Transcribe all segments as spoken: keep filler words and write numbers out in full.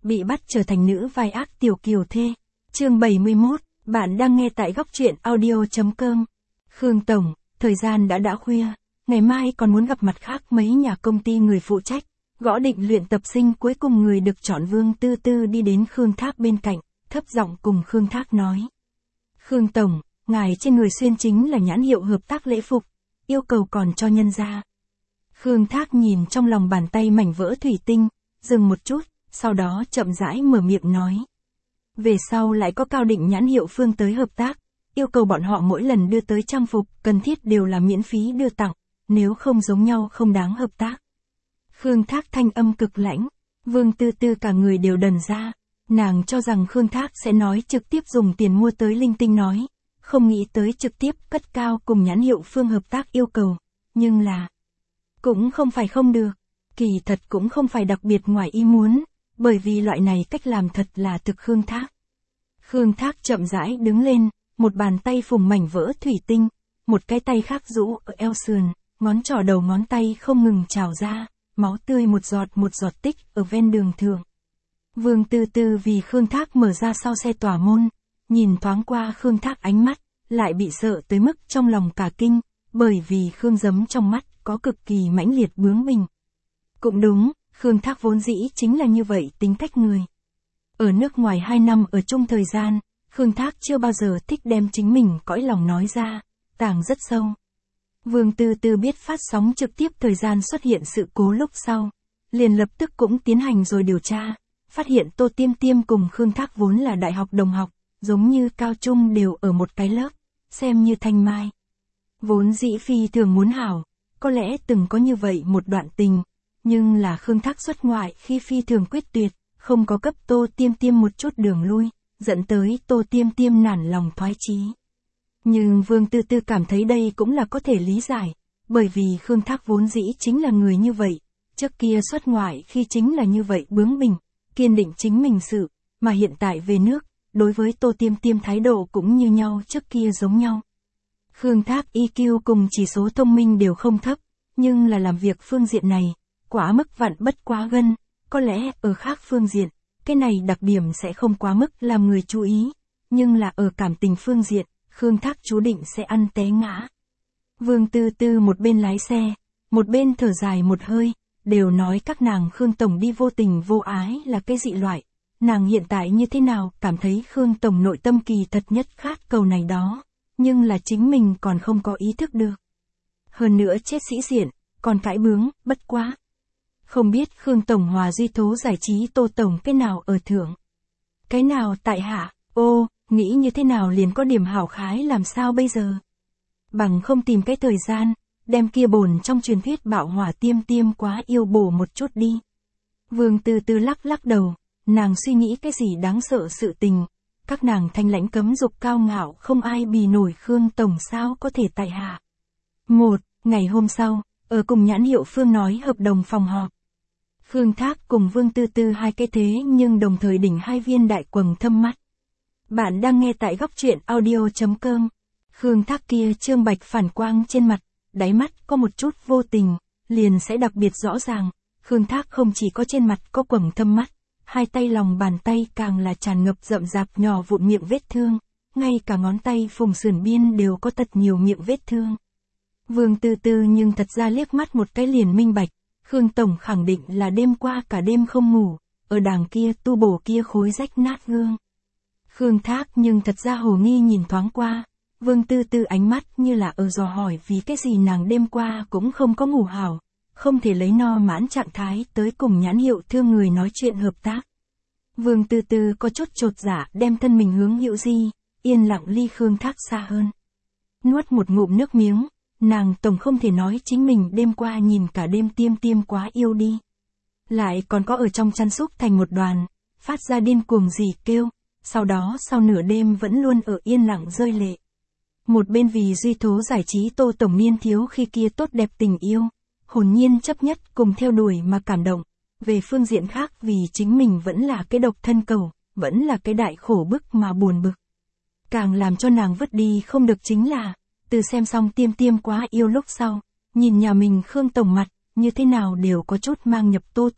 Bị bắt trở thành nữ vai ác tiểu kiều thê. Chương bảy mươi mốt, bạn đang nghe tại góc truyện audio chấm com. Khương Tổng, thời gian đã đã khuya, ngày mai còn muốn gặp mặt khác mấy nhà công ty người phụ trách. Gõ định luyện tập sinh cuối cùng người được chọn Vương Tư Tư đi đến Khương Thác bên cạnh, thấp giọng cùng Khương Thác nói. Khương Tổng, ngài trên người xuyên chính là nhãn hiệu hợp tác lễ phục, yêu cầu còn cho nhân ra. Khương Thác nhìn trong lòng bàn tay mảnh vỡ thủy tinh, dừng một chút, sau đó chậm rãi mở miệng nói. Về sau lại có Cao Định nhãn hiệu Phương tới hợp tác, yêu cầu bọn họ mỗi lần đưa tới trang phục cần thiết đều là miễn phí đưa tặng, nếu không giống nhau không đáng hợp tác. Khương Thác thanh âm cực lãnh, Vương Tư Tư cả người đều đần ra, nàng cho rằng Khương Thác sẽ nói trực tiếp dùng tiền mua tới linh tinh nói, không nghĩ tới trực tiếp cất cao cùng nhãn hiệu Phương hợp tác yêu cầu, nhưng là cũng không phải không được, kỳ thật cũng không phải đặc biệt ngoài ý muốn, bởi vì loại này cách làm thật là thực Khương Thác. Khương Thác chậm rãi đứng lên, một bàn tay phùng mảnh vỡ thủy tinh, một cái tay khác rũ ở eo sườn, ngón trỏ đầu ngón tay không ngừng trào ra, máu tươi một giọt một giọt tích ở ven đường thượng. Vương Tư Tư vì Khương Thác mở ra sau xe tỏa môn, nhìn thoáng qua Khương Thác ánh mắt, lại bị sợ tới mức trong lòng cả kinh, bởi vì Khương giấm trong mắt có cực kỳ mãnh liệt bướng bỉnh. Cũng đúng, Khương Thác vốn dĩ chính là như vậy tính cách người. Ở nước ngoài hai năm ở chung thời gian, Khương Thác chưa bao giờ thích đem chính mình cõi lòng nói ra, tàng rất sâu. Vương Tư Tư biết phát sóng trực tiếp thời gian xuất hiện sự cố lúc sau, liền lập tức cũng tiến hành rồi điều tra, phát hiện Tô Tiêm Tiêm cùng Khương Thác vốn là đại học đồng học, giống như cao trung đều ở một cái lớp, xem như thanh mai. Vốn dĩ phi thường muốn hảo, có lẽ từng có như vậy một đoạn tình, nhưng là Khương Thác xuất ngoại khi phi thường quyết tuyệt, không có cấp Tô Tiêm Tiêm một chút đường lui, dẫn tới Tô Tiêm Tiêm nản lòng thoái chí. Nhưng Vương Tư Tư cảm thấy đây cũng là có thể lý giải, bởi vì Khương Thác vốn dĩ chính là người như vậy, trước kia xuất ngoại khi chính là như vậy bướng bỉnh, kiên định chính mình sự, mà hiện tại về nước, đối với Tô Tiêm Tiêm thái độ cũng như nhau trước kia giống nhau. Khương Thác i kiu cùng chỉ số thông minh đều không thấp, nhưng là làm việc phương diện này, quá mức vặn bất quá gân, có lẽ ở khác phương diện, cái này đặc điểm sẽ không quá mức làm người chú ý, nhưng là ở cảm tình phương diện, Khương Thác chú định sẽ ăn té ngã. Vương Tư Tư một bên lái xe, một bên thở dài một hơi, đều nói các nàng Khương Tổng đi vô tình vô ái là cái dị loại. Nàng hiện tại như thế nào cảm thấy Khương Tổng nội tâm kỳ thật nhất khát cầu này đó, nhưng là chính mình còn không có ý thức được. Hơn nữa chết sĩ diện, còn cãi bướng, bất quá. Không biết Khương Tổng hòa duy tố giải trí Tô Tổng cái nào ở thượng. Cái nào tại hạ, ô, nghĩ như thế nào liền có điểm hảo khái làm sao bây giờ. Bằng không tìm cái thời gian, đem kia bồn trong truyền thuyết bạo hỏa Tiêm Tiêm quá yêu bổ một chút đi. Vương Tư Tư lắc lắc đầu, nàng suy nghĩ cái gì đáng sợ sự tình. Các nàng thanh lãnh cấm dục cao ngạo không ai bì nổi Khương Tổng sao có thể tại hạ. Một, ngày hôm sau, ở cùng nhãn hiệu Phương nói hợp đồng phòng họp. Khương Thác cùng Vương Tư Tư hai cái thế nhưng đồng thời đỉnh hai viên đại quầng thâm mắt. Bạn đang nghe tại góc truyện audio chấm com. Khương Thác kia trương bạch phản quang trên mặt, đáy mắt có một chút vô tình, liền sẽ đặc biệt rõ ràng. Khương Thác không chỉ có trên mặt có quầng thâm mắt, hai tay lòng bàn tay càng là tràn ngập rậm rạp nhỏ vụn miệng vết thương, ngay cả ngón tay phùng sườn biên đều có thật nhiều miệng vết thương. Vương Tư Tư nhưng thật ra liếc mắt một cái liền minh bạch, Khương Tổng khẳng định là đêm qua cả đêm không ngủ, ở đàng kia tu bổ kia khối rách nát gương. Khương Thác nhưng thật ra hồ nghi nhìn thoáng qua, Vương Tư Tư ánh mắt như là ở dò hỏi vì cái gì nàng đêm qua cũng không có ngủ hảo, không thể lấy no mãn trạng thái tới cùng nhãn hiệu thương người nói chuyện hợp tác. Vương Tư Tư có chút chột dạ đem thân mình hướng Hữu Di, yên lặng ly Khương Thác xa hơn. Nuốt một ngụm nước miếng, nàng tổng không thể nói chính mình đêm qua nhìn cả đêm Tiêm Tiêm quá yêu đi. Lại còn có ở trong chăn xúc thành một đoàn, phát ra điên cuồng gì kêu, sau đó sau nửa đêm vẫn luôn ở yên lặng rơi lệ. Một bên vì duy tố giải trí Tô Tổng niên thiếu khi kia tốt đẹp tình yêu, hồn nhiên chấp nhất cùng theo đuổi mà cảm động. Về phương diện khác vì chính mình vẫn là cái độc thân cầu, vẫn là cái đại khổ bức mà buồn bực. Càng làm cho nàng vứt đi không được chính là, từ xem xong Tiêm Tiêm quá yêu lúc sau, nhìn nhà mình Khương Tổng mặt, như thế nào đều có chút mang nhập Tô Tổng,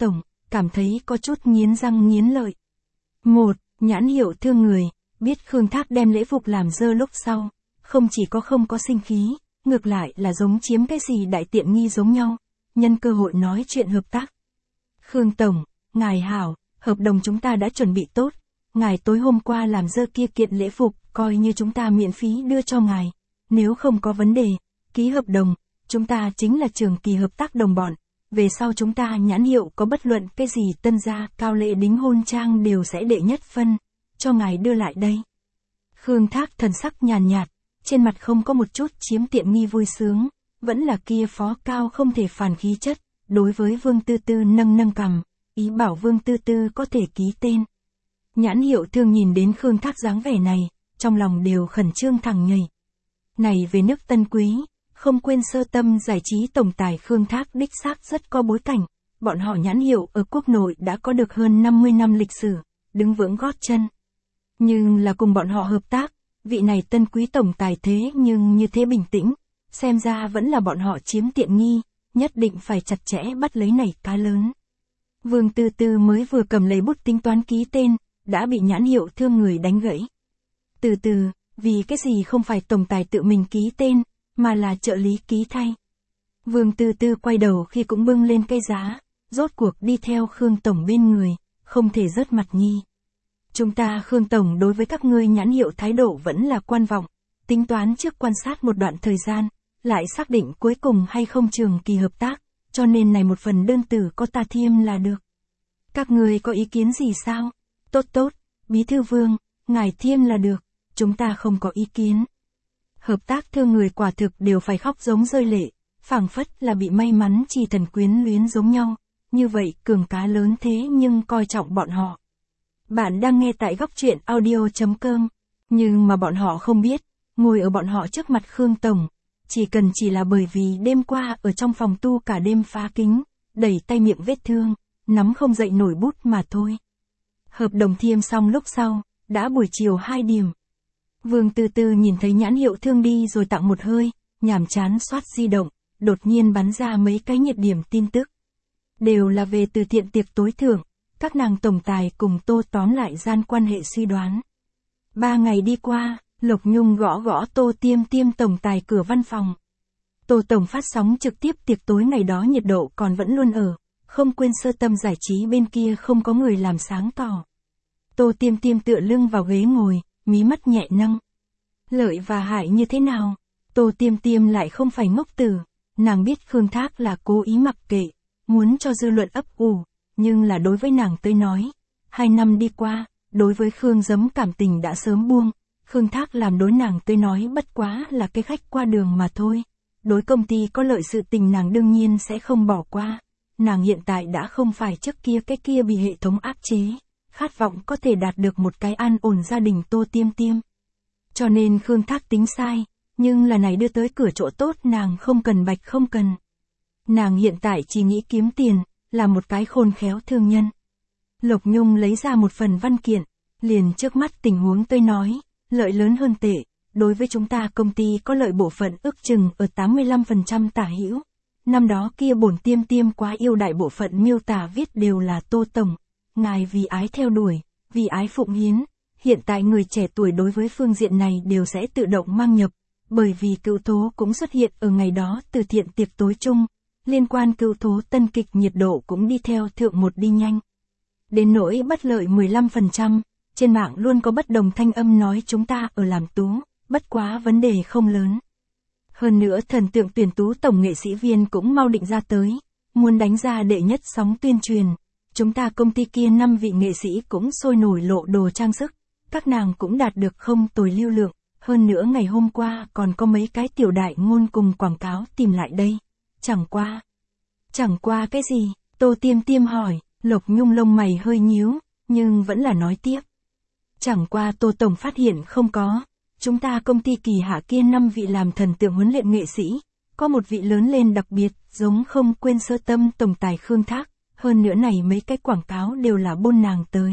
cảm thấy có chút nghiến răng nghiến lợi. Một, nhãn hiệu thương người, biết Khương Thác đem lễ phục làm dơ lúc sau, không chỉ có không có sinh khí, ngược lại là giống chiếm cái gì đại tiện nghi giống nhau, nhân cơ hội nói chuyện hợp tác. Khương Tổng, ngài hảo, hợp đồng chúng ta đã chuẩn bị tốt, ngài tối hôm qua làm dơ kia kiện lễ phục, coi như chúng ta miễn phí đưa cho ngài, nếu không có vấn đề, ký hợp đồng, chúng ta chính là trường kỳ hợp tác đồng bọn, về sau chúng ta nhãn hiệu có bất luận cái gì tân gia, cao lễ đính hôn trang đều sẽ đệ nhất phân, cho ngài đưa lại đây. Khương Thác thần sắc nhàn nhạt, trên mặt không có một chút chiếm tiện nghi vui sướng, vẫn là kia phó cao không thể phản khí chất, đối với Vương Tư Tư nâng nâng cằm, ý bảo Vương Tư Tư có thể ký tên. Nhãn hiệu thương nhìn đến Khương Thác dáng vẻ này, trong lòng đều khẩn trương thẳng nhảy. Này về nước Tân Quý, không quên Sơ Tâm giải trí tổng tài Khương Thác đích xác rất có bối cảnh, bọn họ nhãn hiệu ở quốc nội đã có được hơn năm mươi năm lịch sử, đứng vững gót chân. Nhưng là cùng bọn họ hợp tác, vị này Tân Quý tổng tài thế nhưng như thế bình tĩnh, xem ra vẫn là bọn họ chiếm tiện nghi, nhất định phải chặt chẽ bắt lấy nảy cá lớn. Vương Tư Tư mới vừa cầm lấy bút tính toán ký tên, đã bị nhãn hiệu thương người đánh gãy. Từ từ, vì cái gì không phải tổng tài tự mình ký tên, mà là trợ lý ký thay. Vương Tư Tư quay đầu khi cũng bưng lên cây giá, rốt cuộc đi theo Khương Tổng bên người, không thể rớt mặt nhi. Chúng ta Khương Tổng đối với các ngươi nhãn hiệu thái độ vẫn là quan vọng, tính toán trước quan sát một đoạn thời gian, lại xác định cuối cùng hay không trường kỳ hợp tác, cho nên này một phần đơn từ có ta thiêm là được. Các ngươi có ý kiến gì sao? Tốt tốt, Bí thư Vương, ngài thiêm là được, chúng ta không có ý kiến. Hợp tác thương người quả thực đều phải khóc giống rơi lệ, phảng phất là bị may mắn chi thần quyến luyến giống nhau, như vậy cường cá lớn thế nhưng coi trọng bọn họ. Bạn đang nghe tại góc truyện audio chấm com, nhưng mà bọn họ không biết, ngồi ở bọn họ trước mặt Khương Tổng, chỉ cần chỉ là bởi vì đêm qua ở trong phòng tu cả đêm phá kính, đẩy tay miệng vết thương, nắm không dậy nổi bút mà thôi. Hợp đồng thiêm xong lúc sau, đã buổi chiều hai điểm. Vương Tư Tư nhìn thấy nhãn hiệu thương đi rồi tặng một hơi, nhàm chán soát di động, đột nhiên bắn ra mấy cái nhiệt điểm tin tức. Đều là về từ thiện tiệc tối thưởng, các nàng tổng tài cùng Tô tóm lại gian quan hệ suy đoán. Ba ngày đi qua, Lộc Nhung gõ gõ Tô Tiêm Tiêm tổng tài cửa văn phòng. Tô Tổng phát sóng trực tiếp tiệc tối ngày đó nhiệt độ còn vẫn luôn ở, không quên Sơ Tâm giải trí bên kia không có người làm sáng tỏ. Tô Tiêm Tiêm tựa lưng vào ghế ngồi, mí mắt nhẹ nâng. Lợi và hại như thế nào? Tô Tiêm Tiêm lại không phải ngốc tử, nàng biết Khương Thác là cố ý mặc kệ, muốn cho dư luận ấp ủ, nhưng là đối với nàng tới nói, hai năm đi qua, đối với Khương Giấm cảm tình đã sớm buông, Khương Thác làm đối nàng tới nói bất quá là cái khách qua đường mà thôi. Đối công ty có lợi sự tình nàng đương nhiên sẽ không bỏ qua, nàng hiện tại đã không phải trước kia cái kia bị hệ thống áp chế, khát vọng có thể đạt được một cái an ổn gia đình Tô Tiêm Tiêm. Cho nên Khương Thác tính sai, nhưng là này đưa tới cửa chỗ tốt nàng không cần bạch không cần. Nàng hiện tại chỉ nghĩ kiếm tiền, là một cái khôn khéo thương nhân. Lộc Nhung lấy ra một phần văn kiện, liền trước mắt tình huống tôi nói, lợi lớn hơn tệ, đối với chúng ta công ty có lợi bộ phận ước chừng ở tám mươi lăm phần trăm tả hữu. Năm đó kia bổn Tiêm Tiêm quá yêu đại bộ phận miêu tả viết đều là Tô Tổng, ngài vì ái theo đuổi, vì ái phụng hiến, hiện tại người trẻ tuổi đối với phương diện này đều sẽ tự động mang nhập, bởi vì cựu tố cũng xuất hiện ở ngày đó từ thiện tiệc tối chung, liên quan cựu tố tân kịch nhiệt độ cũng đi theo thượng một đi nhanh. Đến nỗi bất lợi mười lăm phần trăm, trên mạng luôn có bất đồng thanh âm nói chúng ta ở làm tú, bất quá vấn đề không lớn. Hơn nữa thần tượng tuyển tú tổng nghệ sĩ viên cũng mau định ra tới, muốn đánh ra đệ nhất sóng tuyên truyền. Chúng ta công ty kia năm vị nghệ sĩ cũng sôi nổi lộ đồ trang sức, các nàng cũng đạt được không tồi lưu lượng, hơn nữa ngày hôm qua còn có mấy cái tiểu đại ngôn cùng quảng cáo tìm lại đây. Chẳng qua. Chẳng qua cái gì? Tô Tiêm Tiêm hỏi, Lộc Nhung lông mày hơi nhíu, nhưng vẫn là nói tiếp. Chẳng qua Tô Tổng phát hiện không có, chúng ta công ty kỳ hạ kia năm vị làm thần tượng huấn luyện nghệ sĩ, có một vị lớn lên đặc biệt, giống không quên Sơ Tâm tổng tài Khương Thác, hơn nữa này mấy cái quảng cáo đều là bôn nàng tới.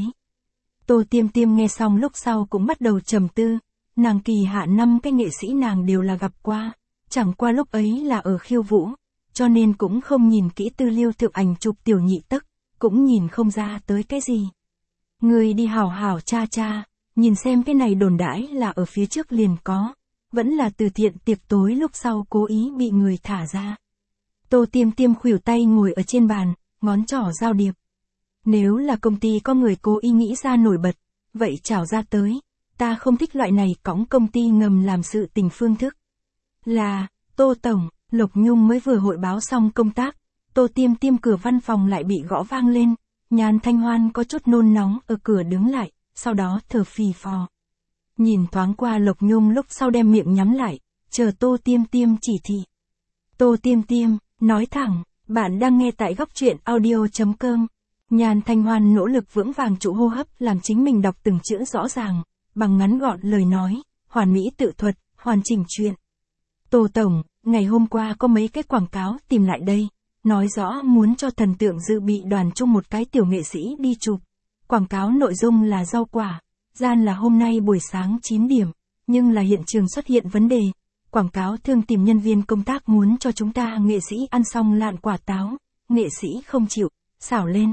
Tô Tiêm Tiêm nghe xong lúc sau cũng bắt đầu trầm tư, nàng kỳ hạ năm cái nghệ sĩ nàng đều là gặp qua, chẳng qua lúc ấy là ở khiêu vũ, cho nên cũng không nhìn kỹ tư liệu thượng ảnh chụp tiểu nhị tức, cũng nhìn không ra tới cái gì. Ngươi đi hảo hảo tra tra, nhìn xem cái này đồn đãi là ở phía trước liền có, vẫn là từ thiện tiệc tối lúc sau cố ý bị người thả ra. Tô Tiêm Tiêm khuỷu tay ngồi ở trên bàn, ngón trỏ giao điệp. Nếu là công ty có người cố ý nghĩ ra nổi bật, vậy chào ra tới, ta không thích loại này cõng công ty ngầm làm sự tình phương thức. Là, Tô Tổng, Lộc Nhung mới vừa hội báo xong công tác, Tô Tiêm Tiêm cửa văn phòng lại bị gõ vang lên, Nhan Thanh Hoan có chút nôn nóng ở cửa đứng lại, sau đó thở phì phò. Nhìn thoáng qua Lộc Nhung lúc sau đem miệng nhắm lại, chờ Tô Tiêm Tiêm chỉ thị. Tô Tiêm Tiêm, nói thẳng, bạn đang nghe tại góc truyện audio chấm com. Nhan Thanh Hoan nỗ lực vững vàng trụ hô hấp làm chính mình đọc từng chữ rõ ràng, bằng ngắn gọn lời nói, hoàn mỹ tự thuật, hoàn chỉnh chuyện. Tô Tổng, ngày hôm qua có mấy cái quảng cáo tìm lại đây, nói rõ muốn cho thần tượng dự bị đoàn chung một cái tiểu nghệ sĩ đi chụp. Quảng cáo nội dung là rau quả, gian là hôm nay buổi sáng chín điểm, nhưng là hiện trường xuất hiện vấn đề. Quảng cáo thương tìm nhân viên công tác muốn cho chúng ta nghệ sĩ ăn xong lạn quả táo, nghệ sĩ không chịu, xảo lên.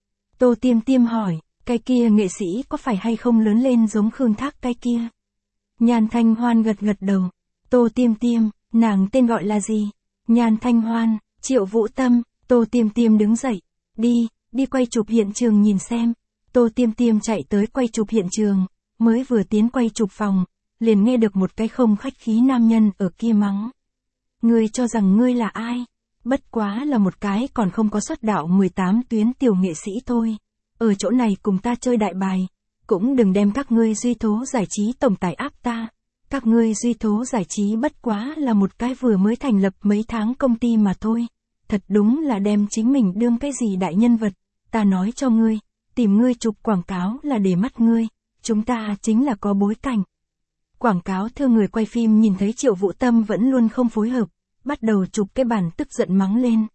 Tô Tiêm Tiêm hỏi, cái kia nghệ sĩ có phải hay không lớn lên giống Khương Thác cái kia? Nhan Thanh Hoan gật gật đầu. Tô Tiêm Tiêm, nàng tên gọi là gì? Nhan Thanh Hoan, Triệu Vũ Tâm. Tô Tiêm Tiêm đứng dậy, đi, đi quay chụp hiện trường nhìn xem. Tô Tiêm Tiêm chạy tới quay chụp hiện trường, mới vừa tiến quay chụp phòng, liền nghe được một cái không khách khí nam nhân ở kia mắng. Ngươi cho rằng ngươi là ai? Bất quá là một cái còn không có xuất đạo mười tám tuyến tiểu nghệ sĩ thôi. Ở chỗ này cùng ta chơi đại bài, cũng đừng đem các ngươi Duy Thố Giải trí tổng tài áp ta. Các ngươi Duy Thố Giải trí bất quá là một cái vừa mới thành lập mấy tháng công ty mà thôi. Thật đúng là đem chính mình đương cái gì đại nhân vật. Ta nói cho ngươi, tìm ngươi chụp quảng cáo là để mắt ngươi, chúng ta chính là có bối cảnh. Quảng cáo thưa người quay phim nhìn thấy Triệu Vũ Tâm vẫn luôn không phối hợp, bắt đầu chụp cái bản tức giận mắng lên.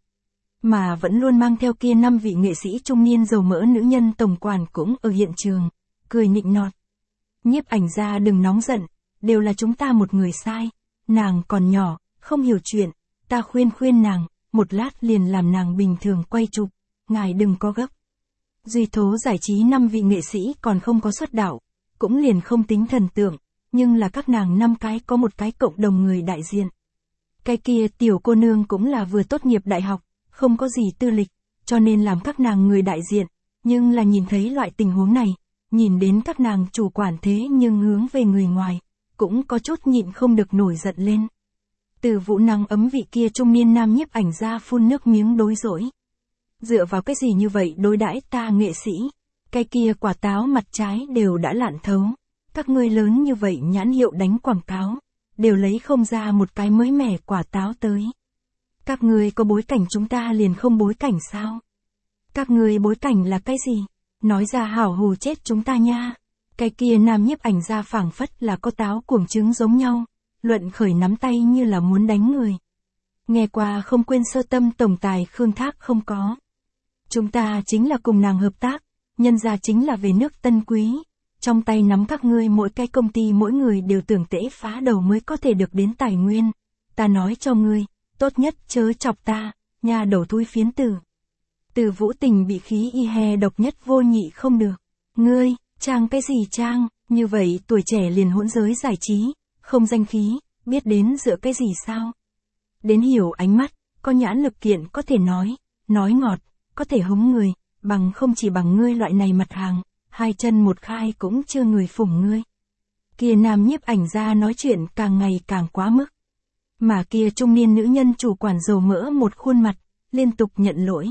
Mà vẫn luôn mang theo kia năm vị nghệ sĩ trung niên dầu mỡ nữ nhân tổng quản cũng ở hiện trường, cười nịnh nọt. Nhiếp ảnh gia đừng nóng giận, đều là chúng ta một người sai, nàng còn nhỏ, không hiểu chuyện, ta khuyên khuyên nàng, một lát liền làm nàng bình thường quay chụp, ngài đừng có gấp. Duy Thố Giải trí năm vị nghệ sĩ còn không có xuất đạo, cũng liền không tính thần tượng, nhưng là các nàng năm cái có một cái cộng đồng người đại diện. Cái kia tiểu cô nương cũng là vừa tốt nghiệp đại học, không có gì tư lịch, cho nên làm các nàng người đại diện, nhưng là nhìn thấy loại tình huống này, nhìn đến các nàng chủ quản thế nhưng hướng về người ngoài, cũng có chút nhịn không được nổi giận lên. Từ Vũ Năng ấm vị kia trung niên nam nhiếp ảnh ra phun nước miếng đối dỗi. Dựa vào cái gì như vậy đối đãi ta nghệ sĩ, cái kia quả táo mặt trái đều đã lạn thấu, các ngươi lớn như vậy nhãn hiệu đánh quảng cáo, đều lấy không ra một cái mới mẻ quả táo tới. Các ngươi có bối cảnh chúng ta liền không bối cảnh sao? Các ngươi bối cảnh là cái gì? Nói ra hảo hù chết chúng ta nha. Cái kia nam nhiếp ảnh ra phảng phất là có táo cuồng trứng giống nhau, luận khởi nắm tay như là muốn đánh người. Nghe qua không quên sơ tâm tổng tài Khương Thác không có. Chúng ta chính là cùng nàng hợp tác, nhân ra chính là về nước Tân Quý. Trong tay nắm các ngươi mỗi cái công ty mỗi người đều tưởng tễ phá đầu mới có thể được đến tài nguyên. Ta nói cho ngươi, tốt nhất chớ chọc ta, nhà đầu thui phiến tử. Từ Vũ Tình bị khí y he độc nhất vô nhị không được. Ngươi, trang cái gì trang, như vậy tuổi trẻ liền hỗn giới giải trí, không danh khí, biết đến dựa cái gì sao? Đến hiểu ánh mắt, có nhãn lực kiện có thể nói, nói ngọt, có thể hống người, bằng không chỉ bằng ngươi loại này mặt hàng, hai chân một khai cũng chưa người phủng ngươi. Kia nam nhiếp ảnh ra nói chuyện càng ngày càng quá mức. Mà kia trung niên nữ nhân chủ quản dầu mỡ một khuôn mặt, liên tục nhận lỗi.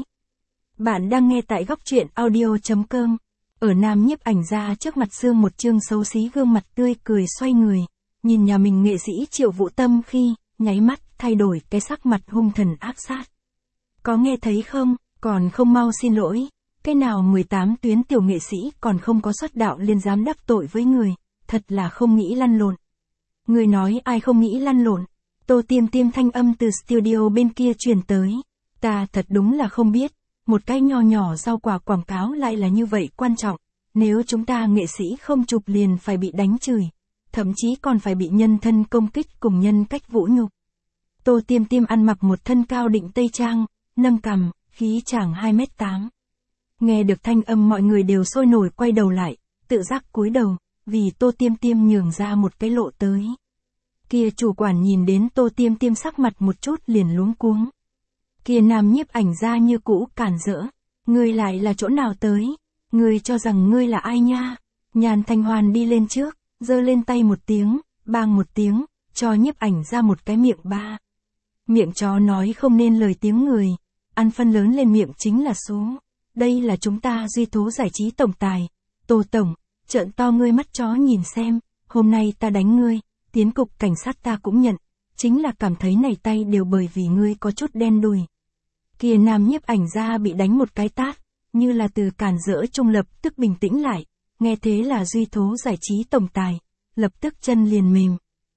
Bạn đang nghe tại góc truyện audio chấm com. Ở nam nhiếp ảnh ra trước mặt xương một chương xấu xí gương mặt tươi cười xoay người, nhìn nhà mình nghệ sĩ Triệu Vũ Tâm khi, nháy mắt, thay đổi cái sắc mặt hung thần ác sát. Có nghe thấy không, còn không mau xin lỗi, cái nào mười tám tuyến tiểu nghệ sĩ còn không có xuất đạo liền dám đắc tội với người, thật là không nghĩ lăn lộn. Người nói ai không nghĩ lăn lộn? Tô Tiêm Tiêm thanh âm từ studio bên kia truyền tới. Ta thật đúng là không biết, một cái nho nhỏ rau quả quảng cáo lại là như vậy quan trọng. Nếu chúng ta nghệ sĩ không chụp liền phải bị đánh chửi, thậm chí còn phải bị nhân thân công kích cùng nhân cách vũ nhục. Tô Tiêm Tiêm ăn mặc một thân cao định tây trang, nâng cằm, khí chàng hai mét tám. Nghe được thanh âm mọi người đều sôi nổi quay đầu lại, tự giác cúi đầu, vì Tô Tiêm Tiêm nhường ra một cái lộ tới. Kia chủ quản nhìn đến Tô Tiêm Tiêm sắc mặt một chút liền luống cuống. Kia nam nhiếp ảnh ra như cũ cản rỡ. Ngươi lại là chỗ nào tới? Ngươi cho rằng ngươi là ai nha? Nhàn Thanh Hoan đi lên trước, giơ lên tay một tiếng, bang một tiếng, cho nhiếp ảnh ra một cái miệng ba. Miệng chó nói không nên lời tiếng người, ăn phân lớn lên miệng chính là số. Đây là chúng ta Duy Thố giải trí tổng tài. Tô tổng, trợn to ngươi mắt chó nhìn xem, hôm nay ta đánh ngươi, tiến cục cảnh sát ta cũng nhận, chính là cảm thấy này tay đều bởi vì ngươi có chút đen đùi. Kia nam nhiếp ảnh ra bị đánh một cái tát, như là từ cản rỡ trung lập tức bình tĩnh lại, nghe thế là Duy Thố giải trí tổng tài, lập tức chân liền mềm.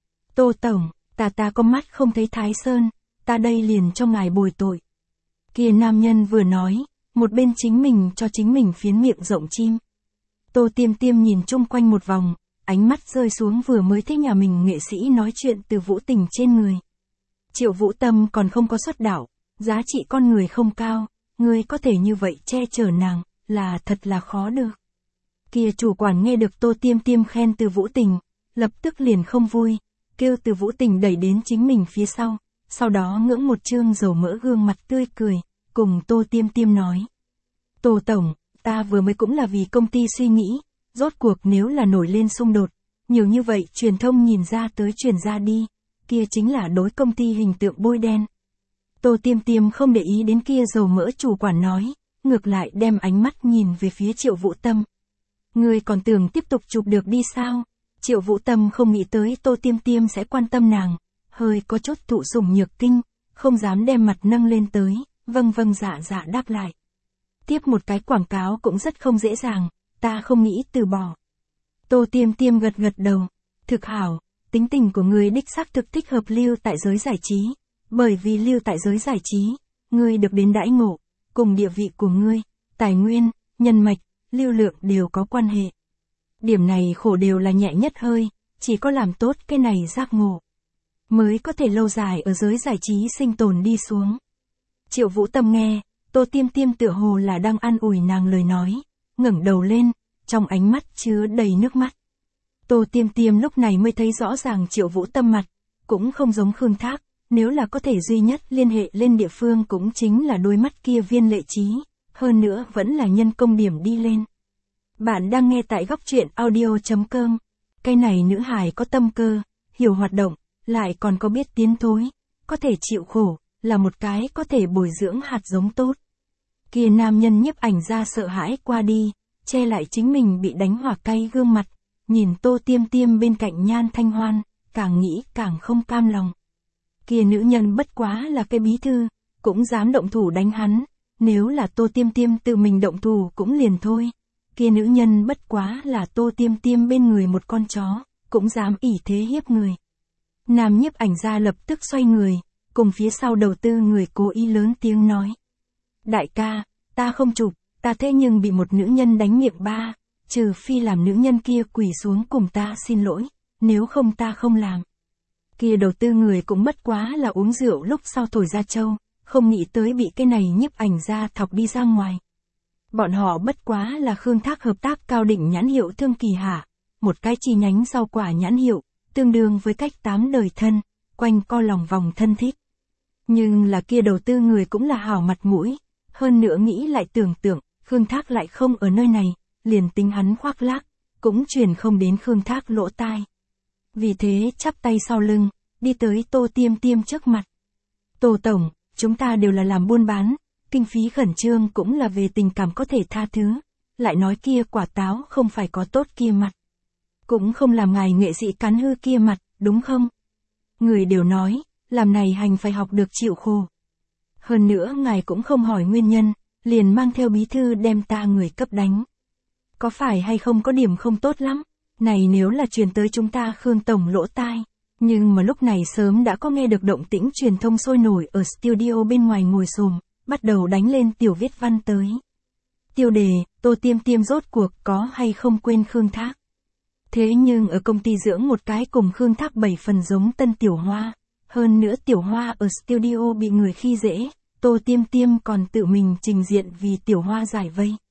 Tô tổng, ta ta có mắt không thấy Thái Sơn, ta đây liền cho ngài bồi tội. Kia nam nhân vừa nói, một bên chính mình cho chính mình phiến miệng rộng chim. Tô Tiêm Tiêm nhìn chung quanh một vòng, ánh mắt rơi xuống vừa mới thấy nhà mình nghệ sĩ nói chuyện từ Vũ Tình trên người. Triệu Vũ Tâm còn không có xuất đạo, giá trị con người không cao, ngươi có thể như vậy che chở nàng, là thật là khó được. Kia chủ quản nghe được Tô Tiêm Tiêm khen từ Vũ Tình, lập tức liền không vui, kêu từ Vũ Tình đẩy đến chính mình phía sau, sau đó ngưỡng một trương dầu mỡ gương mặt tươi cười, cùng Tô Tiêm Tiêm nói. Tô tổng, ta vừa mới cũng là vì công ty suy nghĩ, rốt cuộc nếu là nổi lên xung đột, nhiều như vậy truyền thông nhìn ra tới truyền ra đi, kia chính là đối công ty hình tượng bôi đen. Tô Tiêm Tiêm không để ý đến kia dầu mỡ chủ quản nói, ngược lại đem ánh mắt nhìn về phía Triệu Vũ Tâm. Ngươi còn tưởng tiếp tục chụp được đi sao? Triệu Vũ Tâm không nghĩ tới Tô Tiêm Tiêm sẽ quan tâm nàng, hơi có chút thụ sủng nhược kinh, không dám đem mặt nâng lên tới, vâng vâng dạ dạ đáp lại. Tiếp một cái quảng cáo cũng rất không dễ dàng, ta không nghĩ từ bỏ. Tô Tiêm Tiêm gật gật đầu, thực hảo, tính tình của ngươi đích xác thực thích hợp lưu tại giới giải trí, bởi vì lưu tại giới giải trí, ngươi được đến đãi ngộ, cùng địa vị của ngươi, tài nguyên, nhân mạch, lưu lượng đều có quan hệ. Điểm này khổ đều là nhẹ nhất hơi, chỉ có làm tốt cái này giác ngộ, mới có thể lâu dài ở giới giải trí sinh tồn đi xuống. Triệu Vũ Tâm nghe, Tô Tiêm Tiêm tựa hồ là đang an ủi nàng lời nói, ngẩng đầu lên, trong ánh mắt chứa đầy nước mắt. Tô Tiêm Tiêm lúc này mới thấy rõ ràng Triệu Vũ Tâm mặt, cũng không giống Khương Thác, nếu là có thể duy nhất liên hệ lên địa phương cũng chính là đôi mắt kia viên lệ trí, hơn nữa vẫn là nhân công điểm đi lên. Bạn đang nghe tại góc truyện audio chấm com. Cái này nữ hài có tâm cơ, hiểu hoạt động, lại còn có biết tiến thối, có thể chịu khổ, là một cái có thể bồi dưỡng hạt giống tốt. Kia nam nhân nhiếp ảnh ra sợ hãi qua đi, che lại chính mình bị đánh hỏa cay gương mặt, nhìn Tô Tiêm Tiêm bên cạnh Nhan Thanh Hoan, càng nghĩ càng không cam lòng. Kia nữ nhân bất quá là cái bí thư, cũng dám động thủ đánh hắn, nếu là Tô Tiêm Tiêm tự mình động thủ cũng liền thôi. Kia nữ nhân bất quá là Tô Tiêm Tiêm bên người một con chó, cũng dám ỷ thế hiếp người. Nam nhiếp ảnh ra lập tức xoay người, cùng phía sau đầu tư người cố ý lớn tiếng nói. Đại ca, ta không chụp, ta thế nhưng bị một nữ nhân đánh miệng ba, trừ phi làm nữ nhân kia quỳ xuống cùng ta xin lỗi, nếu không ta không làm. Kia đầu tư người cũng bất quá là uống rượu lúc sau thổi ra châu, không nghĩ tới bị cái này nhiếp ảnh ra thọc đi ra ngoài. Bọn họ bất quá là Khương Thác hợp tác cao đỉnh nhãn hiệu Thương Kỳ Hạ, một cái chi nhánh rau quả nhãn hiệu, tương đương với cách tám đời thân, quanh co lòng vòng thân thích. Nhưng là kia đầu tư người cũng là hảo mặt mũi, hơn nữa nghĩ lại tưởng tượng, Khương Thác lại không ở nơi này, liền tính hắn khoác lác, cũng truyền không đến Khương Thác lỗ tai. Vì thế chắp tay sau lưng, đi tới Tô Tiêm Tiêm trước mặt. Tô tổng, chúng ta đều là làm buôn bán, kinh phí khẩn trương cũng là về tình cảm có thể tha thứ, lại nói kia quả táo không phải có tốt kia mặt. Cũng không làm ngài nghệ sĩ cắn hư kia mặt, đúng không? Người đều nói, làm này hành phải học được chịu khổ. Hơn nữa ngài cũng không hỏi nguyên nhân, liền mang theo bí thư đem ta người cấp đánh. Có phải hay không có điểm không tốt lắm? Này nếu là truyền tới chúng ta Khương tổng lỗ tai. Nhưng mà lúc này sớm đã có nghe được động tĩnh truyền thông sôi nổi ở studio bên ngoài ngồi xổm, bắt đầu đánh lên tiểu viết văn tới. Tiêu đề, Tô Tiêm Tiêm rốt cuộc có hay không quên Khương Thác. Thế nhưng ở công ty dưỡng một cái cùng Khương Thác bảy phần giống Tân Tiểu Hoa, hơn nữa Tiểu Hoa ở studio bị người khi dễ, Tô Tiêm Tiêm còn tự mình trình diện vì Tiểu Hoa giải vây,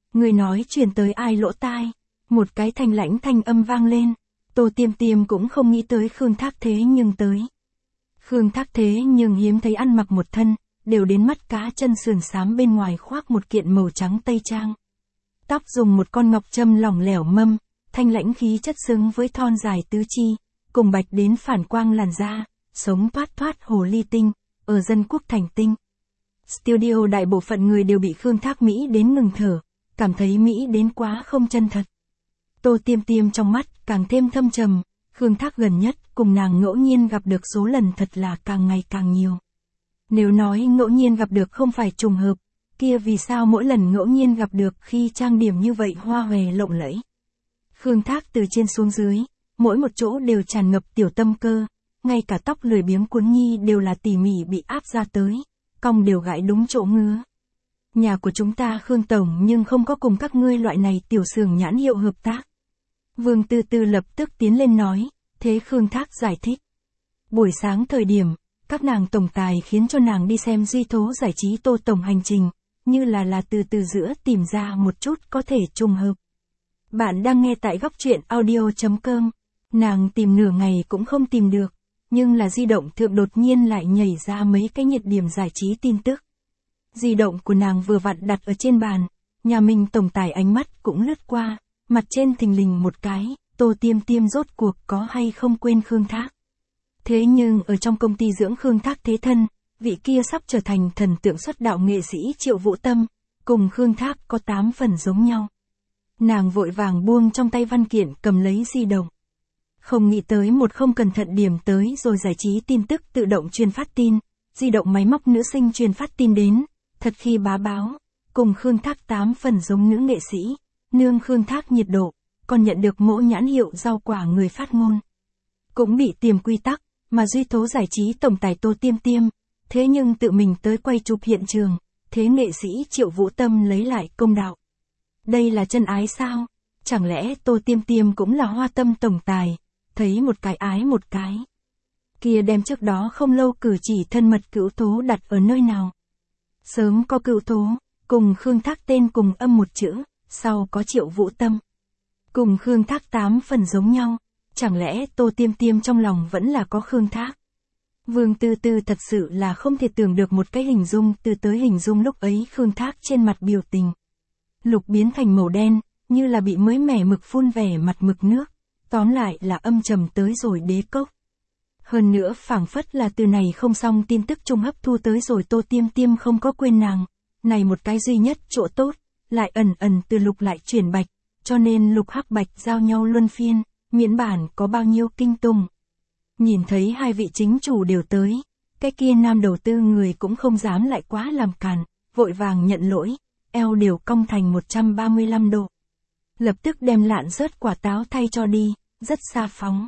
Người nói truyền tới ai lỗ tai? Một cái thanh lãnh thanh âm vang lên. Tô Tiêm Tiêm cũng không nghĩ tới Khương Thác thế nhưng tới. Khương Thác thế nhưng hiếm thấy ăn mặc một thân, đều đến mắt cá chân sườn xám bên ngoài khoác một kiện màu trắng tây trang. Tóc dùng một con ngọc châm lỏng lẻo mâm, thanh lãnh khí chất xứng với thon dài tứ chi, cùng bạch đến phản quang làn da, sống thoát thoát hồ ly tinh, ở dân quốc thành tinh. Studio đại bộ phận người đều bị Khương Thác Mỹ đến ngừng thở, cảm thấy Mỹ đến quá không chân thật. Tô Tiêm Tiêm trong mắt càng thêm thâm trầm, Khương Thác gần nhất cùng nàng ngẫu nhiên gặp được số lần thật là càng ngày càng nhiều. Nếu nói ngẫu nhiên gặp được không phải trùng hợp, kia vì sao mỗi lần ngẫu nhiên gặp được khi trang điểm như vậy hoa hòe lộng lẫy. Khương Thác từ trên xuống dưới, mỗi một chỗ đều tràn ngập tiểu tâm cơ, ngay cả tóc lười biếng cuốn nhi đều là tỉ mỉ bị áp ra tới, cong đều gãi đúng chỗ ngứa. Nhà của chúng ta Khương Tổng nhưng không có cùng các ngươi loại này tiểu xưởng nhãn hiệu hợp tác. Vương Tư Tư lập tức tiến lên nói, thế Khương Thác giải thích. Buổi sáng thời điểm, các nàng tổng tài khiến cho nàng đi xem Duy Tố giải trí Tô Tổng hành trình, như là là từ từ giữa tìm ra một chút có thể trùng hợp. Bạn đang nghe tại góc truyện audio chấm com. Nàng tìm nửa ngày cũng không tìm được, nhưng là di động thượng đột nhiên lại nhảy ra mấy cái nhiệt điểm giải trí tin tức. Di động của nàng vừa vặn đặt ở trên bàn, nhà mình tổng tài ánh mắt cũng lướt qua, mặt trên thình lình một cái, Tô Tiêm Tiêm rốt cuộc có hay không quên Khương Thác. Thế nhưng ở trong công ty dưỡng Khương Thác thế thân, vị kia sắp trở thành thần tượng xuất đạo nghệ sĩ Triệu Vũ Tâm, cùng Khương Thác có tám phần giống nhau. Nàng vội vàng buông trong tay văn kiện cầm lấy di động. Không nghĩ tới một không cẩn thận điểm tới rồi giải trí tin tức tự động truyền phát tin, di động máy móc nữ sinh truyền phát tin đến, thật khi bá báo, cùng Khương Thác tám phần giống nữ nghệ sĩ, nương Khương Thác nhiệt độ, còn nhận được mẫu nhãn hiệu rau quả người phát ngôn. Cũng bị tiềm quy tắc, mà Duy Tố giải trí tổng tài Tô Tiêm Tiêm, thế nhưng tự mình tới quay chụp hiện trường, thế nghệ sĩ Triệu Vũ Tâm lấy lại công đạo. Đây là chân ái sao? Chẳng lẽ Tô Tiêm Tiêm cũng là hoa tâm tổng tài, thấy một cái ái một cái. Kia đem trước đó không lâu cử chỉ thân mật Cửu Tố đặt ở nơi nào? Sớm có Cửu Tố, cùng Khương Thác tên cùng âm một chữ, sau có Triệu Vũ Tâm. Cùng Khương Thác tám phần giống nhau, chẳng lẽ Tô Tiêm Tiêm trong lòng vẫn là có Khương Thác? Vương Tư Tư thật sự là không thể tưởng được một cái hình dung từ tới hình dung lúc ấy Khương Thác trên mặt biểu tình. Lục biến thành màu đen, như là bị mới mẻ mực phun vẻ mặt mực nước, tóm lại là âm trầm tới rồi đế cốc. Hơn nữa phảng phất là từ này không xong tin tức trung hấp thu tới rồi Tô Tiêm Tiêm không có quên nàng, này một cái duy nhất chỗ tốt, lại ẩn ẩn từ lục lại chuyển bạch, cho nên lục hắc bạch giao nhau luân phiên, miễn bản có bao nhiêu kinh tùng. Nhìn thấy hai vị chính chủ đều tới, cái kia nam đầu tư người cũng không dám lại quá làm càn, vội vàng nhận lỗi, eo đều cong thành một trăm ba mươi lăm độ. Lập tức đem lạn rớt quả táo thay cho đi, rất xa phóng.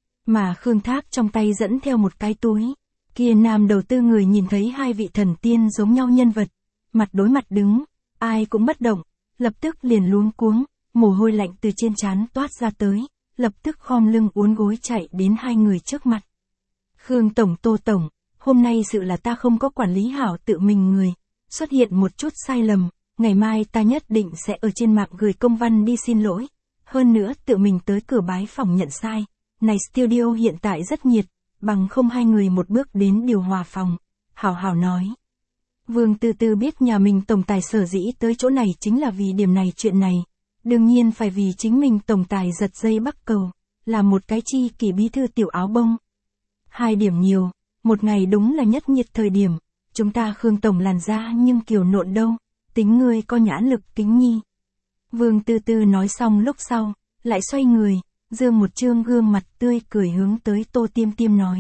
Mà Khương Thác trong tay dẫn theo một cái túi, kia nam đầu tư người nhìn thấy hai vị thần tiên giống nhau nhân vật, mặt đối mặt đứng, ai cũng bất động, lập tức liền luống cuống, mồ hôi lạnh từ trên trán toát ra tới, lập tức khom lưng uốn gối chạy đến hai người trước mặt. Khương Tổng Tô Tổng, hôm nay sự là ta không có quản lý hảo tự mình người, xuất hiện một chút sai lầm, ngày mai ta nhất định sẽ ở trên mạng gửi công văn đi xin lỗi, hơn nữa tự mình tới cửa bái phòng nhận sai, này studio hiện tại rất nhiệt, bằng không hai người một bước đến điều hòa phòng, hảo hảo nói. Vương Tư Tư biết nhà mình tổng tài sở dĩ tới chỗ này chính là vì điểm này chuyện này, đương nhiên phải vì chính mình tổng tài giật dây bắt cầu, là một cái chi kỷ bí thư tiểu áo bông. Hai điểm nhiều, một ngày đúng là nhất nhiệt thời điểm, chúng ta Khương Tổng làn da nhưng kiều nộn đâu, tính ngươi có nhãn lực kính nhi. Vương Tư Tư nói xong lúc sau, lại xoay người, dương một trương gương mặt tươi cười hướng tới Tô Tiêm Tiêm nói.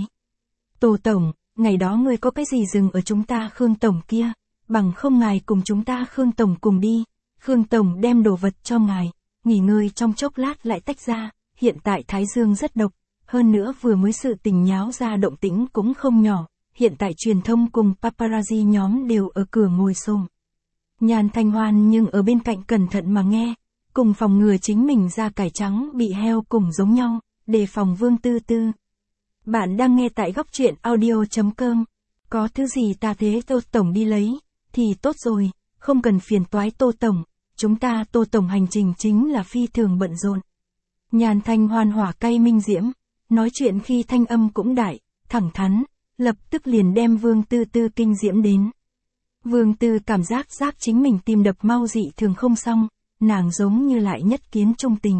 Tô Tổng, ngày đó ngươi có cái gì dừng ở chúng ta Khương Tổng kia, bằng không ngài cùng chúng ta Khương Tổng cùng đi, Khương Tổng đem đồ vật cho ngài, nghỉ ngơi trong chốc lát lại tách ra, hiện tại Thái Dương rất độc, hơn nữa vừa mới sự tình nháo ra động tĩnh cũng không nhỏ, hiện tại truyền thông cùng paparazzi nhóm đều ở cửa ngồi xổm. Nhàn Thanh Hoan nhưng ở bên cạnh cẩn thận mà nghe, cùng phòng ngừa chính mình da cải trắng bị heo cùng giống nhau, đề phòng Vương Tư Tư. Bạn đang nghe tại góc truyện audio chấm com. Có thứ gì ta thế Tô Tổng đi lấy, thì tốt rồi, không cần phiền toái Tô Tổng, chúng ta Tô Tổng hành trình chính là phi thường bận rộn. Nhàn thanh hoan hỏa cay minh diễm, nói chuyện khi thanh âm cũng đại, thẳng thắn, lập tức liền đem Vương Tư Tư kinh diễm đến. Vương Tư cảm giác giác chính mình tim đập mau dị thường không xong, nàng giống như lại nhất kiến trung tình.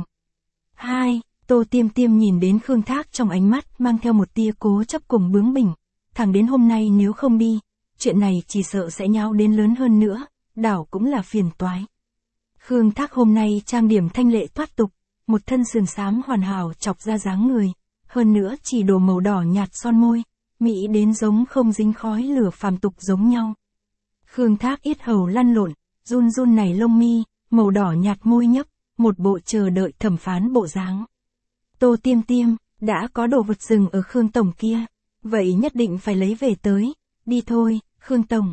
Hai, Tô Tiêm Tiêm nhìn đến Khương Thác trong ánh mắt mang theo một tia cố chấp cùng bướng bỉnh, thẳng đến hôm nay nếu không đi, chuyện này chỉ sợ sẽ nháo đến lớn hơn nữa, đảo cũng là phiền toái. Khương Thác hôm nay trang điểm thanh lệ thoát tục, một thân sườn xám hoàn hảo chọc ra dáng người, hơn nữa chỉ đổ màu đỏ nhạt son môi, mỹ đến giống không dính khói lửa phàm tục giống nhau. Khương Thác yết hầu lăn lộn, run run này lông mi, màu đỏ nhạt môi nhấp, một bộ chờ đợi thẩm phán bộ dáng. Tô Tiêm Tiêm, đã có đồ vật rừng ở Khương Tổng kia, vậy nhất định phải lấy về tới, đi thôi, Khương Tổng.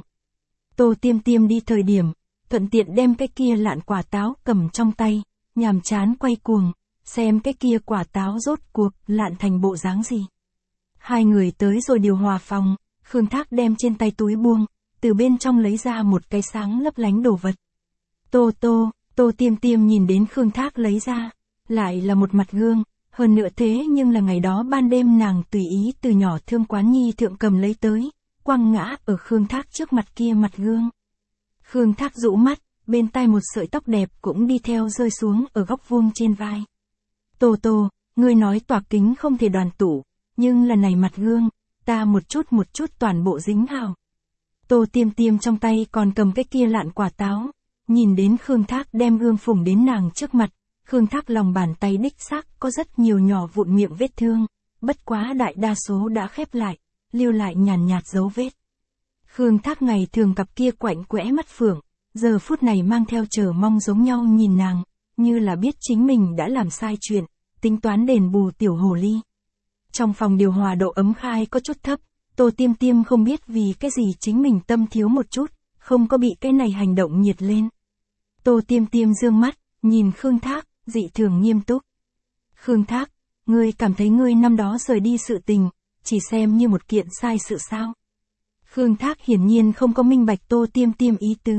Tô Tiêm Tiêm đi thời điểm, thuận tiện đem cái kia lạn quả táo cầm trong tay, nhàm chán quay cuồng, xem cái kia quả táo rốt cuộc lạn thành bộ dáng gì. Hai người tới rồi điều hòa phòng, Khương Thác đem trên tay túi buông, từ bên trong lấy ra một cái sáng lấp lánh đồ vật. Tô Tô, Tô Tiêm Tiêm nhìn đến Khương Thác lấy ra, lại là một mặt gương, hơn nữa thế nhưng là ngày đó ban đêm nàng tùy ý từ nhỏ thương quán nhi thượng cầm lấy tới, quăng ngã ở Khương Thác trước mặt kia mặt gương. Khương Thác rũ mắt, bên tai một sợi tóc đẹp cũng đi theo rơi xuống ở góc vuông trên vai. Tô Tô, ngươi nói tỏa kính không thể đoàn tụ, nhưng lần này mặt gương, ta một chút một chút toàn bộ dính hào. Tô Tiêm Tiêm trong tay còn cầm cái kia lạn quả táo, nhìn đến Khương Thác đem gương phủng đến nàng trước mặt, Khương Thác lòng bàn tay đích xác có rất nhiều nhỏ vụn miệng vết thương, bất quá đại đa số đã khép lại, lưu lại nhàn nhạt dấu vết. Khương Thác ngày thường cặp kia quạnh quẽ mắt phượng, giờ phút này mang theo chờ mong giống nhau nhìn nàng, như là biết chính mình đã làm sai chuyện, tính toán đền bù tiểu hồ ly. Trong phòng điều hòa độ ấm khai có chút thấp, Tô Tiêm Tiêm không biết vì cái gì chính mình tâm thiếu một chút, không có bị cái này hành động nhiệt lên. Tô Tiêm Tiêm dương mắt, nhìn Khương Thác, dị thường nghiêm túc. Khương Thác, ngươi cảm thấy ngươi năm đó rời đi sự tình, chỉ xem như một kiện sai sự sao? Khương Thác hiển nhiên không có minh bạch Tô Tiêm Tiêm ý tứ.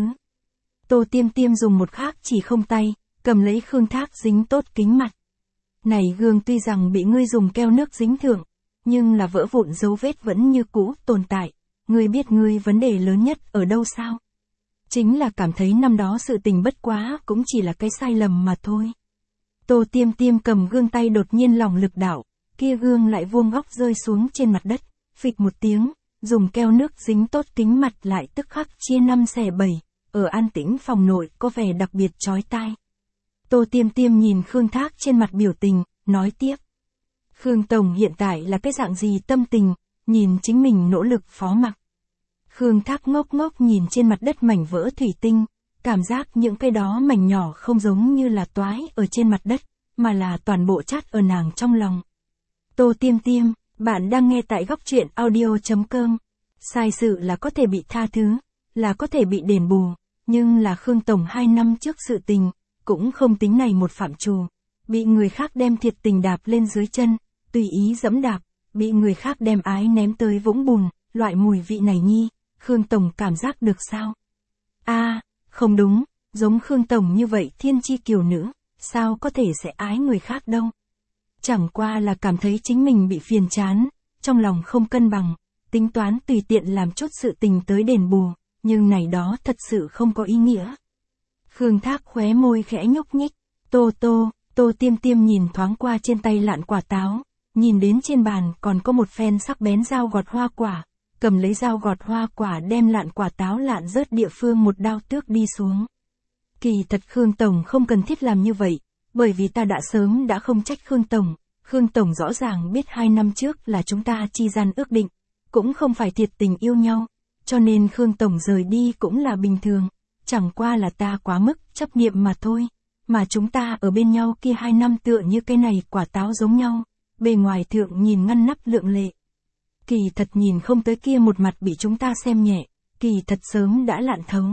Tô Tiêm Tiêm dùng một khác chỉ không tay, cầm lấy Khương Thác dính tốt kính mặt. Này gương tuy rằng bị ngươi dùng keo nước dính thượng, nhưng là vỡ vụn dấu vết vẫn như cũ tồn tại. Ngươi biết ngươi vấn đề lớn nhất ở đâu sao? Chính là cảm thấy năm đó sự tình bất quá cũng chỉ là cái sai lầm mà thôi. Tô Tiêm Tiêm cầm gương tay đột nhiên lòng lực đảo, kia gương lại vuông góc rơi xuống trên mặt đất, phịch một tiếng, dùng keo nước dính tốt kính mặt lại tức khắc chia năm xẻ bảy, ở an tĩnh phòng nội có vẻ đặc biệt chói tai. Tô Tiêm Tiêm nhìn Khương Thác trên mặt biểu tình, nói tiếp. Khương Tổng hiện tại là cái dạng gì tâm tình, nhìn chính mình nỗ lực phó mặc. Khương Thác ngốc ngốc nhìn trên mặt đất mảnh vỡ thủy tinh, cảm giác những cái đó mảnh nhỏ không giống như là toái ở trên mặt đất, mà là toàn bộ chát ở nàng trong lòng. Tô Tiêm Tiêm, bạn đang nghe tại góc truyện audio chấm com. Sai sự là có thể bị tha thứ, là có thể bị đền bù, nhưng là Khương Tổng hai năm trước sự tình, cũng không tính này một phạm trù. Bị người khác đem thiệt tình đạp lên dưới chân, tùy ý dẫm đạp, bị người khác đem ái ném tới vũng bùn, loại mùi vị này nhi, Khương Tổng cảm giác được sao? A, à, không đúng, giống Khương Tổng như vậy thiên chi kiều nữ, sao có thể sẽ ái người khác đâu? Chẳng qua là cảm thấy chính mình bị phiền chán, trong lòng không cân bằng, tính toán tùy tiện làm chút sự tình tới đền bù, nhưng này đó thật sự không có ý nghĩa. Khương Thác khóe môi khẽ nhúc nhích, Tô Tô, Tô Tiêm Tiêm nhìn thoáng qua trên tay lạn quả táo, nhìn đến trên bàn còn có một phen sắc bén dao gọt hoa quả, cầm lấy dao gọt hoa quả đem lạn quả táo lạn rớt địa phương một đao tước đi xuống. Kỳ thật Khương Tổng không cần thiết làm như vậy, bởi vì ta đã sớm đã không trách Khương Tổng, Khương Tổng rõ ràng biết hai năm trước là chúng ta chi gian ước định, cũng không phải thiệt tình yêu nhau, cho nên Khương Tổng rời đi cũng là bình thường, chẳng qua là ta quá mức chấp niệm mà thôi, mà chúng ta ở bên nhau kia hai năm tựa như cái này quả táo giống nhau, bề ngoài thượng nhìn ngăn nắp lượng lệ. Kỳ thật nhìn không tới kia một mặt bị chúng ta xem nhẹ, kỳ thật sớm đã lạn thấu.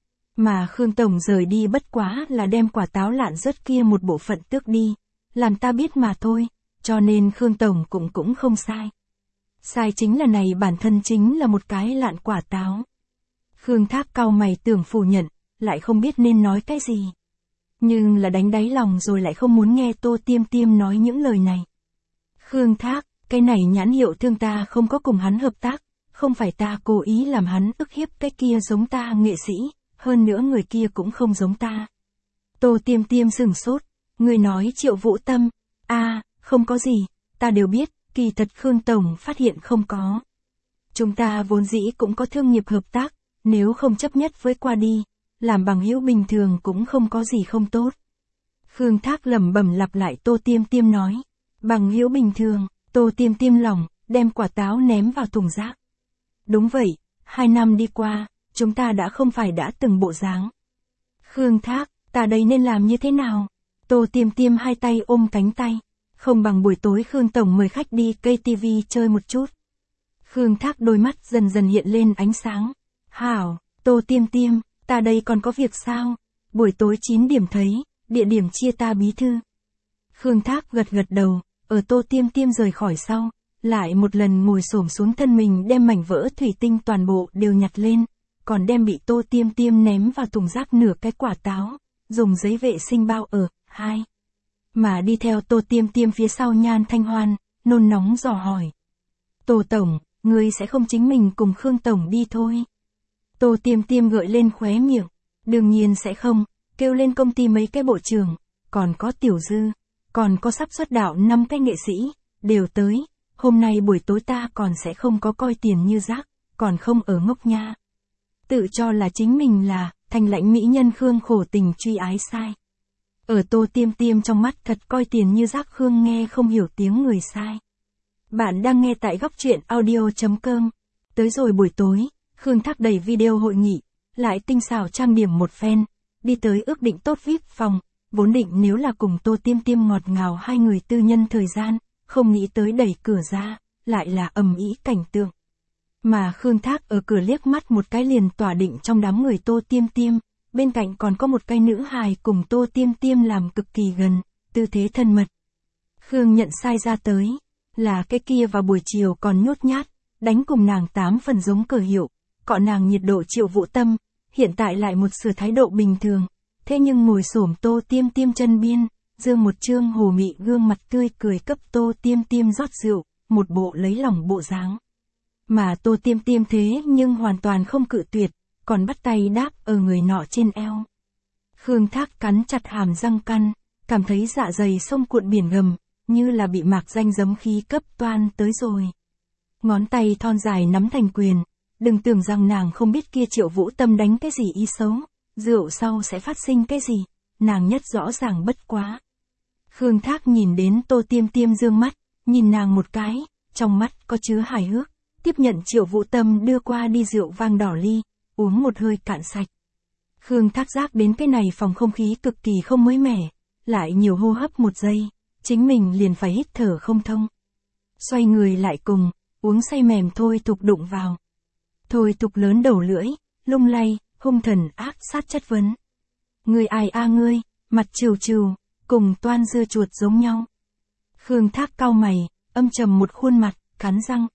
Mà Khương Tổng rời đi bất quá là đem quả táo lạn rớt kia một bộ phận tước đi, làm ta biết mà thôi, cho nên Khương Tổng cũng cũng không sai. Sai chính là này bản thân chính là một cái lạn quả táo. Khương Thác cau mày tưởng phủ nhận, lại không biết nên nói cái gì, Nhưng là đánh đáy lòng rồi lại không muốn nghe Tô Tiêm Tiêm nói những lời này. Khương Thác, cái này nhãn hiệu thương ta không có cùng hắn hợp tác, không phải ta cố ý làm hắn ức hiếp, cái kia giống ta nghệ sĩ, hơn nữa người kia cũng không giống ta. Tô Tiêm Tiêm sửng sốt, người nói Triệu Vũ Tâm, a à, không có gì, ta đều biết, kỳ thật Khương Tổng phát hiện không có. Chúng ta vốn dĩ cũng có thương nghiệp hợp tác, nếu không chấp nhất với qua đi, làm bằng hữu bình thường cũng không có gì không tốt. Khương Thác lẩm bẩm lặp lại Tô Tiêm Tiêm nói, bằng hữu bình thường. Tô Tiêm Tiêm lòng, đem quả táo ném vào thùng rác. Đúng vậy, hai năm đi qua, chúng ta đã không phải đã từng bộ dáng. Khương Thác, ta đây nên làm như thế nào? Tô Tiêm Tiêm hai tay ôm cánh tay, không bằng buổi tối Khương Tổng mời khách đi ca tê vê chơi một chút. Khương Thác đôi mắt dần dần hiện lên ánh sáng. Hảo, Tô Tiêm Tiêm, ta đây còn có việc sao? Buổi tối chín điểm thấy, địa điểm chia ta bí thư. Khương Thác gật gật đầu. Ở Tô Tiêm Tiêm rời khỏi sau, lại một lần ngồi xổm xuống thân mình đem mảnh vỡ thủy tinh toàn bộ đều nhặt lên, còn đem bị Tô Tiêm Tiêm ném vào thùng rác nửa cái quả táo, dùng giấy vệ sinh bao ở, hai. Mà đi theo Tô Tiêm Tiêm phía sau Nhan Thanh Hoan, nôn nóng dò hỏi. Tô Tổng, ngươi sẽ không chính mình cùng Khương Tổng đi thôi. Tô Tiêm Tiêm gợi lên khóe miệng, đương nhiên sẽ không, kêu lên công ty mấy cái bộ trưởng, còn có Tiểu Dư. Còn có sắp xuất đạo năm cái nghệ sĩ, đều tới, hôm nay buổi tối ta còn sẽ không có coi tiền như rác, còn không ở ngốc nha. Tự cho là chính mình là, thành lãnh mỹ nhân Khương khổ tình truy ái sai. Ở Tô Tiêm Tiêm trong mắt thật coi tiền như rác Khương nghe không hiểu tiếng người sai. Bạn đang nghe tại góc truyện audio chấm com. Tới rồi buổi tối, Khương Thác đẩy video hội nghị, lại tinh xảo trang điểm một phen, đi tới ước định tốt vi ai pi phòng. Vốn định nếu là cùng Tô Tiêm Tiêm ngọt ngào hai người tư nhân thời gian, không nghĩ tới đẩy cửa ra, lại là ầm ĩ cảnh tượng. Mà Khương Thác ở cửa liếc mắt một cái liền tỏa định trong đám người Tô Tiêm Tiêm, bên cạnh còn có một cái nữ hài cùng Tô Tiêm Tiêm làm cực kỳ gần, tư thế thân mật. Khương nhận sai ra tới, là cái kia vào buổi chiều còn nhút nhát, đánh cùng nàng tám phần giống cờ hiệu, cọ nàng nhiệt độ Triệu Vũ Tâm, hiện tại lại một sửa thái độ bình thường. Thế nhưng ngồi xổm Tô Tiêm Tiêm chân biên, dương một trương hồ mị gương mặt tươi cười cấp Tô Tiêm Tiêm rót rượu, một bộ lấy lòng bộ dáng. Mà Tô Tiêm Tiêm thế nhưng hoàn toàn không cự tuyệt, còn bắt tay đáp ở người nọ trên eo. Khương Thác cắn chặt hàm răng căn, cảm thấy dạ dày sông cuộn biển gầm, như là bị mạc danh giấm khí cấp toan tới rồi. Ngón tay thon dài nắm thành quyền, đừng tưởng rằng nàng không biết kia Triệu Vũ Tâm đánh cái gì ý xấu. Rượu sau sẽ phát sinh cái gì, nàng nhất rõ ràng bất quá. Khương Thác nhìn đến Tô Tiêm Tiêm dương mắt, nhìn nàng một cái, trong mắt có chứa hài hước, tiếp nhận Triệu Vũ Tâm đưa qua đi rượu vang đỏ ly, uống một hơi cạn sạch. Khương Thác giác đến cái này phòng không khí cực kỳ không mới mẻ, lại nhiều hô hấp một giây, chính mình liền phải hít thở không thông. Xoay người lại cùng, uống say mềm Thôi Thục đụng vào. Thôi Thục lớn đầu lưỡi, lung lay, hung thần ác sát chất vấn. Ngươi ai a ngươi, mặt trừ trừ, cùng toan dưa chuột giống nhau. Khương Thác cau mày, âm trầm một khuôn mặt, cắn răng.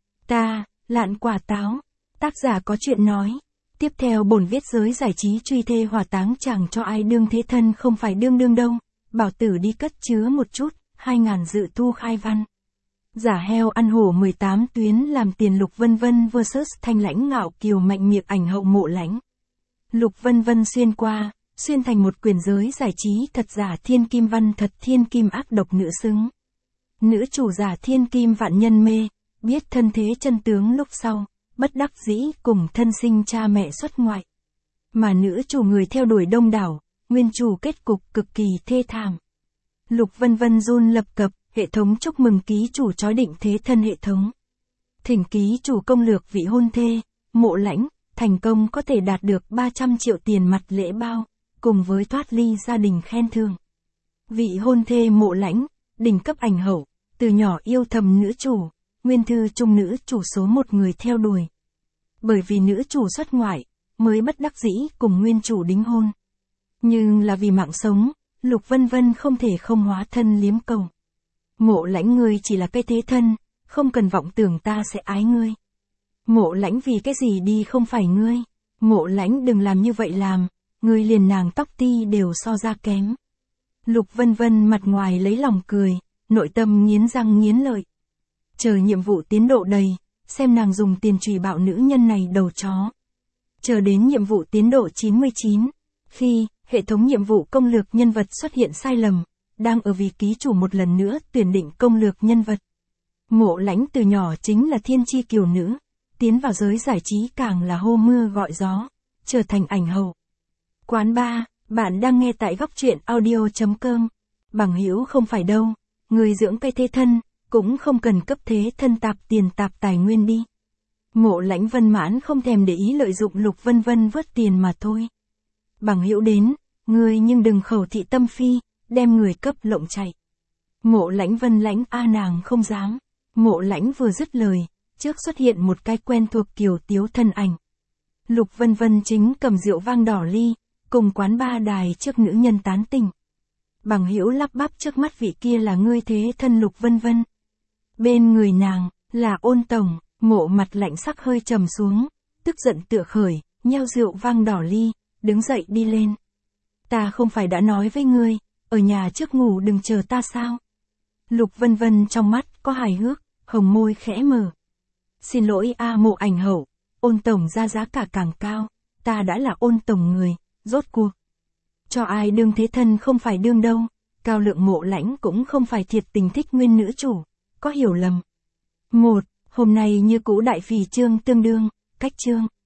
Ta, lạn quả táo, tác giả có chuyện nói. Tiếp theo bổn viết giới giải trí truy thê hỏa táng chẳng cho ai đương thế thân không phải đương đương đâu. Bảo tử đi cất chứa một chút, hai ngàn dự thu khai văn. Giả heo ăn hổ mười tám tuyến làm tiền Lục Vân Vân versus Thanh Lãnh ngạo kiều mạnh miệng ảnh hậu Mộ Lãnh. Lục Vân Vân xuyên qua, xuyên thành một quyền giới giải trí thật giả thiên kim văn thật thiên kim ác độc nữ xứng. Nữ chủ giả thiên kim vạn nhân mê, biết thân thế chân tướng lúc sau, bất đắc dĩ cùng thân sinh cha mẹ xuất ngoại. Mà nữ chủ người theo đuổi đông đảo, nguyên chủ kết cục cực kỳ thê thảm. Lục Vân Vân run lập cập, hệ thống chúc mừng ký chủ chói định thế thân hệ thống. Thỉnh ký chủ công lược vị hôn thê, Mộ Lãnh, thành công có thể đạt được ba trăm triệu tiền mặt lễ bao, cùng với thoát ly gia đình khen thưởng. Vị hôn thê Mộ Lãnh, đỉnh cấp ảnh hậu, từ nhỏ yêu thầm nữ chủ, nguyên thư trung nữ chủ số một người theo đuổi. Bởi vì nữ chủ xuất ngoại, mới bất đắc dĩ cùng nguyên chủ đính hôn. Nhưng là vì mạng sống, Lục Vân Vân không thể không hóa thân liếm cầu. Mộ Lãnh ngươi chỉ là cái thế thân, không cần vọng tưởng ta sẽ ái ngươi. Mộ Lãnh vì cái gì đi không phải ngươi. Mộ Lãnh đừng làm như vậy làm, ngươi liền nàng tóc ti đều so ra kém. Lục Vân Vân mặt ngoài lấy lòng cười, nội tâm nghiến răng nghiến lợi. Chờ nhiệm vụ tiến độ đầy, xem nàng dùng tiền trùy bạo nữ nhân này đầu chó. Chờ đến nhiệm vụ tiến độ chín mươi chín, khi hệ thống nhiệm vụ công lược nhân vật xuất hiện sai lầm, đang ở vì ký chủ một lần nữa tuyển định công lược nhân vật. Mộ Lãnh từ nhỏ chính là thiên chi kiều nữ, tiến vào giới giải trí càng là hô mưa gọi gió, trở thành ảnh hậu. Quán ba, bạn đang nghe tại góc truyện audio chấm com. Bằng hữu không phải đâu, người dưỡng cây thế thân, cũng không cần cấp thế thân tạp tiền tạp tài nguyên đi. Mộ Lãnh Vân mãn không thèm để ý lợi dụng Lục Vân Vân vớt tiền mà thôi. Bằng hữu đến, ngươi nhưng đừng khẩu thị tâm phi, đem người cấp lộng chạy. Mộ Lãnh Vân lãnh a nàng không dám. Mộ Lãnh vừa dứt lời, trước xuất hiện một cái quen thuộc kiều tiếu thân ảnh. Lục Vân Vân chính cầm rượu vang đỏ ly, cùng quán ba đài trước nữ nhân tán tỉnh. Bằng hữu lắp bắp trước mắt vị kia là ngươi thế thân Lục Vân Vân. Bên người nàng, là Ôn tổng, Mộ mặt lạnh sắc hơi trầm xuống, tức giận tựa khởi, nheo rượu vang đỏ ly, đứng dậy đi lên. Ta không phải đã nói với ngươi, ở nhà trước ngủ đừng chờ ta sao? Lục Vân Vân trong mắt có hài hước, hồng môi khẽ mở. Xin lỗi a Mộ ảnh hậu, Ôn tổng ra giá cả càng cao, ta đã là Ôn tổng người, rốt cuộc. Cho ai đương thế thân không phải đương đâu, Cao Lượng Mộ Lãnh cũng không phải thiệt tình thích nguyên nữ chủ, có hiểu lầm. Một, hôm nay như cũ đại phì chương tương đương, cách chương.